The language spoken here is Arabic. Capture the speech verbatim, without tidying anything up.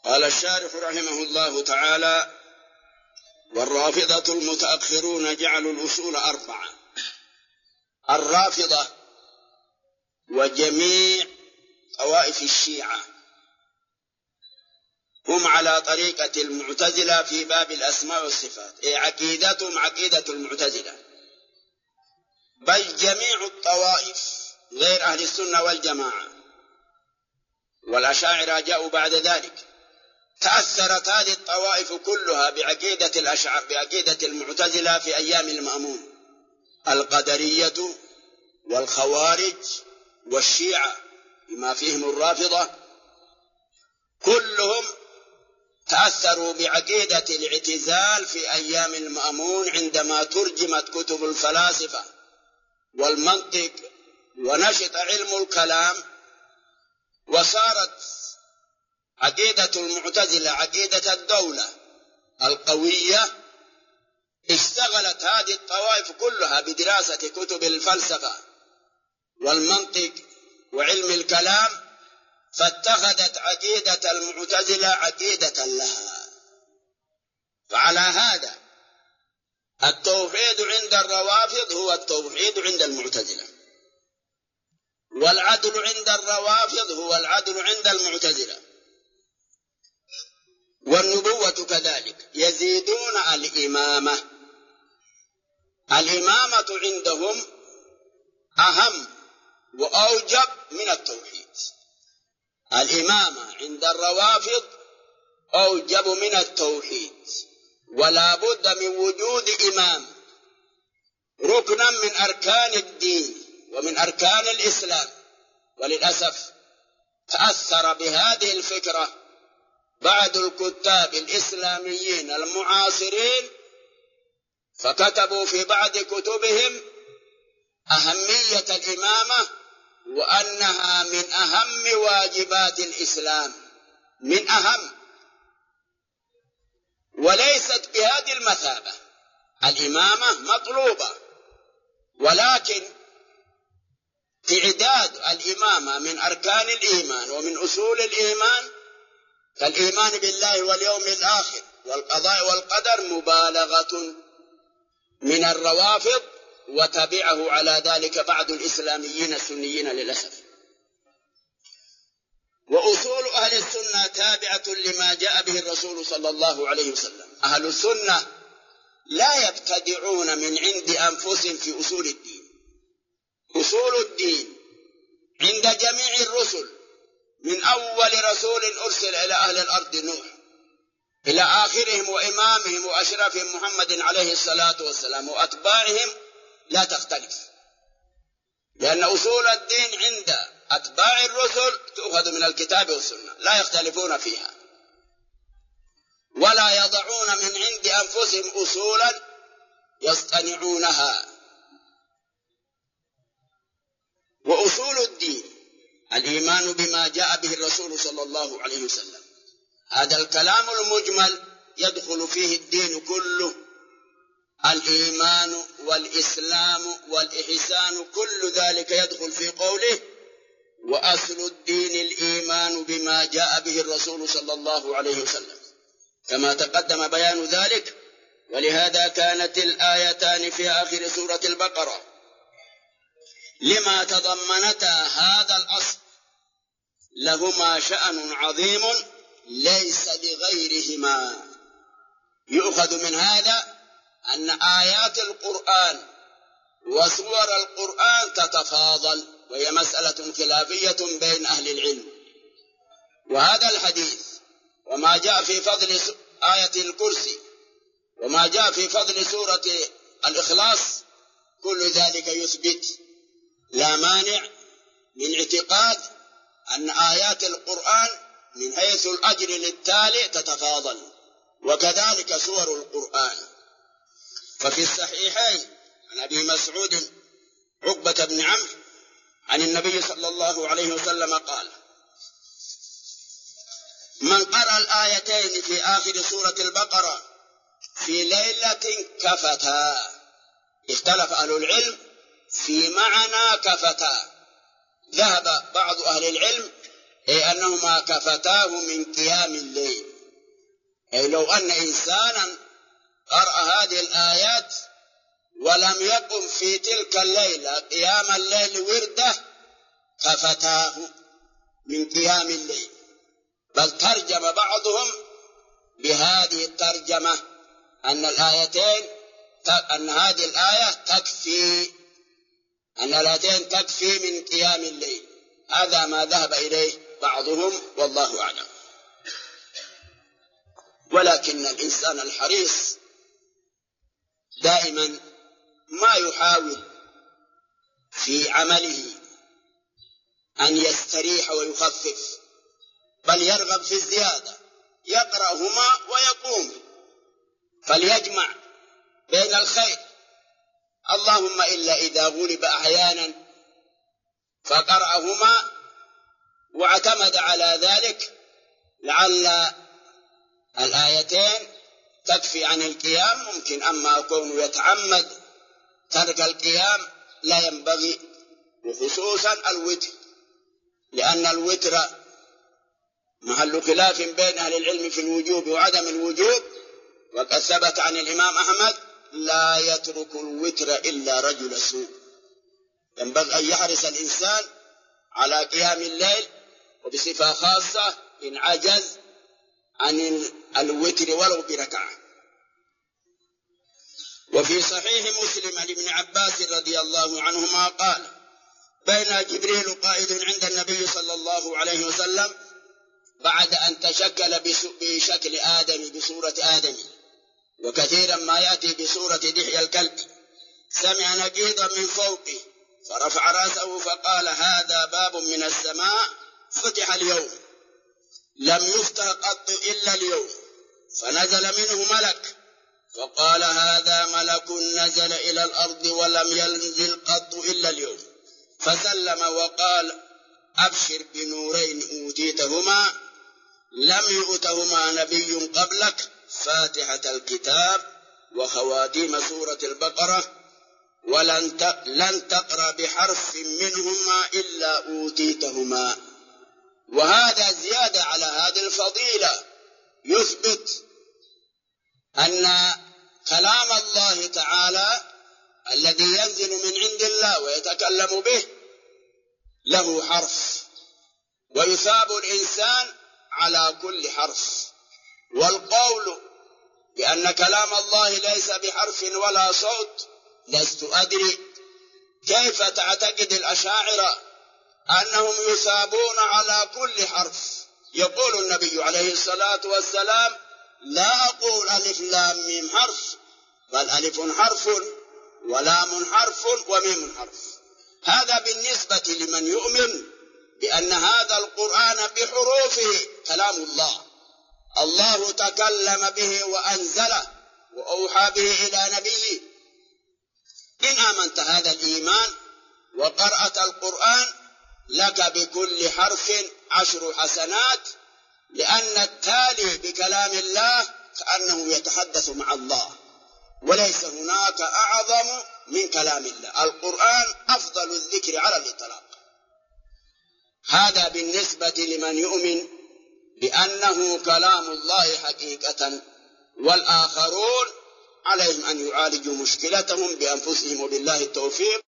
قال الشارح رحمه الله تعالى: والرافضة المتأخرون جعلوا الأصول أربعة. الرافضة وجميع طوائف الشيعة هم على طريقة المعتزلة في باب الأسماء والصفات، أي عقيدتهم عقيدة المعتزلة، بل جميع الطوائف غير أهل السنة والجماعة والأشاعرة جاءوا بعد ذلك. تأثرت هذه الطوائف كلها بعقيدة الأشعار بعقيدة المعتزلة في أيام المأمون، القدرية والخوارج والشيعة بما فيهم الرافضة، كلهم تأثروا بعقيدة الاعتزال في أيام المأمون عندما ترجمت كتب الفلاسفة والمنطق ونشط علم الكلام، وصارت عقيدة المعتزلة عقيدة الدولة القوية. اشتغلت هذه الطوائف كلها بدراسة كتب الفلسفة والمنطق وعلم الكلام، فاتخذت عقيدة المعتزلة عقيدة لها. فعلى هذا التوحيد عند الروافض هو التوحيد عند المعتزلة، والعدل عند الروافض هو العدل عند المعتزلة، والنبوة كذلك. يزيدون الإمامة، الإمامة عندهم أهم وأوجب من التوحيد. الإمامة عند الروافض أوجب من التوحيد، ولا بد من وجود إمام، ركنا من أركان الدين ومن أركان الإسلام. وللأسف تأثر بهذه الفكرة بعض الكتاب الإسلاميين المعاصرين، فكتبوا في بعض كتبهم أهمية الإمامة وأنها من أهم واجبات الإسلام، من أهم، وليست بهذه المثابة. الإمامة مطلوبة، ولكن تعداد الإمامة من أركان الإيمان ومن أصول الإيمان كالإيمان بالله واليوم الآخر والقضاء والقدر مبالغة من الروافض، وتبعه على ذلك بعض الإسلاميين السنيين للأسف. وأصول أهل السنة تابعة لما جاء به الرسول صلى الله عليه وسلم. أهل السنة لا يبتدعون من عند أنفسهم في أصول الدين. أصول الدين عند جميع الرسل من أول رسول أرسل إلى أهل الأرض نوح إلى آخرهم وإمامهم وأشرفهم محمد عليه الصلاة والسلام وأتباعهم لا تختلف، لأن أصول الدين عند أتباع الرسل تؤخذ من الكتاب والسنة، لا يختلفون فيها، ولا يضعون من عند أنفسهم أصولا يصطنعونها. وأصول الدين الإيمان بما جاء به الرسول صلى الله عليه وسلم. هذا الكلام المجمل يدخل فيه الدين كله، الإيمان والإسلام والإحسان، كل ذلك يدخل في قوله وأصل الدين الإيمان بما جاء به الرسول صلى الله عليه وسلم، كما تقدم بيان ذلك. ولهذا كانت الآيتان في آخر سورة البقرة لما تضمنتا هذا الأصل لهما شأن عظيم ليس لغيرهما. يؤخذ من هذا أن آيات القرآن وسور القرآن تتفاضل، وهي مسألة خلافية بين أهل العلم. وهذا الحديث وما جاء في فضل آية الكرسي وما جاء في فضل سورة الإخلاص كل ذلك يثبت لا مانع من اعتقاد أن آيات القرآن من حيث الأجر للتالي تتفاضل، وكذلك سور القرآن. ففي الصحيحين عن أبي مسعود عقبة بن عمرو عن النبي صلى الله عليه وسلم قال: من قرأ الآيتين في آخر سورة البقرة في ليلة كفتا. اختلف أهل العلم في معنى كفتا. ذهب بعض أهل العلم أي أنه أنهما كفتاه من قيام الليل، أي لو أن إنسانا قرأ هذه الآيات ولم يقم في تلك الليلة قيام الليل ورده كفتاه من قيام الليل. بل ترجم بعضهم بهذه الترجمة أن الآيتين أن هذه الآية تكفي أن الآيتين تكفي من قيام الليل. هذا ما ذهب إليه بعضهم والله أعلم. ولكن الإنسان الحريص دائما ما يحاول في عمله أن يستريح ويخفف، بل يرغب في الزيادة، يقرأهما ويقوم، فليجمع بين الخير. اللهم إلا إذا غلب أحيانا فقرأهما واعتمد على ذلك، لعل الآيتين تكفي عن القيام ممكن. أما كونه يتعمد ترك القيام لا ينبغي، وخصوصا الوتر، لأن الوتر محل خلاف بين أهل العلم في الوجوب وعدم الوجوب. وقد ثبت عن الإمام أحمد لا يترك الوتر إلا رجل سوء. ينبغي أن يحرص الإنسان على قيام الليل، وبصفة خاصة إن عجز عن الوتر ولو بركعة. وفي صحيح مسلم عن ابن عباس رضي الله عنهما قال: بين جبريل قائد عند النبي صلى الله عليه وسلم بعد أن تشكل بشكل آدم بصورة آدم، وكثيرا ما يأتي بصورة دحية الكلب، سمع نقيضا من فوقه فرفع رأسه فقال: هذا باب من السماء فتح اليوم، لم يفتح قط إلا اليوم. فنزل منه ملك فقال: هذا ملك نزل إلى الأرض ولم ينزل قط إلا اليوم. فسلم وقال: أبشر بنورين أوتيتهما لم يؤتهما نبي قبلك، فاتحة الكتاب وخواتيم سورة البقرة، ولن تقرأ بحرف منهما إلا أوتيتهما. وهذا زيادة على هذه الفضيلة، يثبت أن كلام الله تعالى الذي ينزل من عند الله ويتكلم به له حرف، ويثاب الإنسان على كل حرف. والقول بأن كلام الله ليس بحرف ولا صوت لست أدري كيف تعتقد الأشاعرة أنهم يثابون على كل حرف. يقول النبي عليه الصلاة والسلام: لا أقول ألف لام ميم حرف، بل ألف حرف ولام حرف وميم حرف. هذا بالنسبة لمن يؤمن بأن هذا القرآن بحروفه كلام الله، الله تكلم به وأنزله وأوحى به إلى نبيه. إن آمنت هذا الإيمان وقرأت القرآن لك بكل حرف عشر حسنات، لأن التالي بكلام الله كأنه يتحدث مع الله، وليس هناك أعظم من كلام الله. القرآن أفضل الذكر على الإطلاق. هذا بالنسبة لمن يؤمن بأنه كلام الله حقيقة. والآخرون عليهم أن يعالجوا مشكلتهم بأنفسهم، وبالله التوفيق.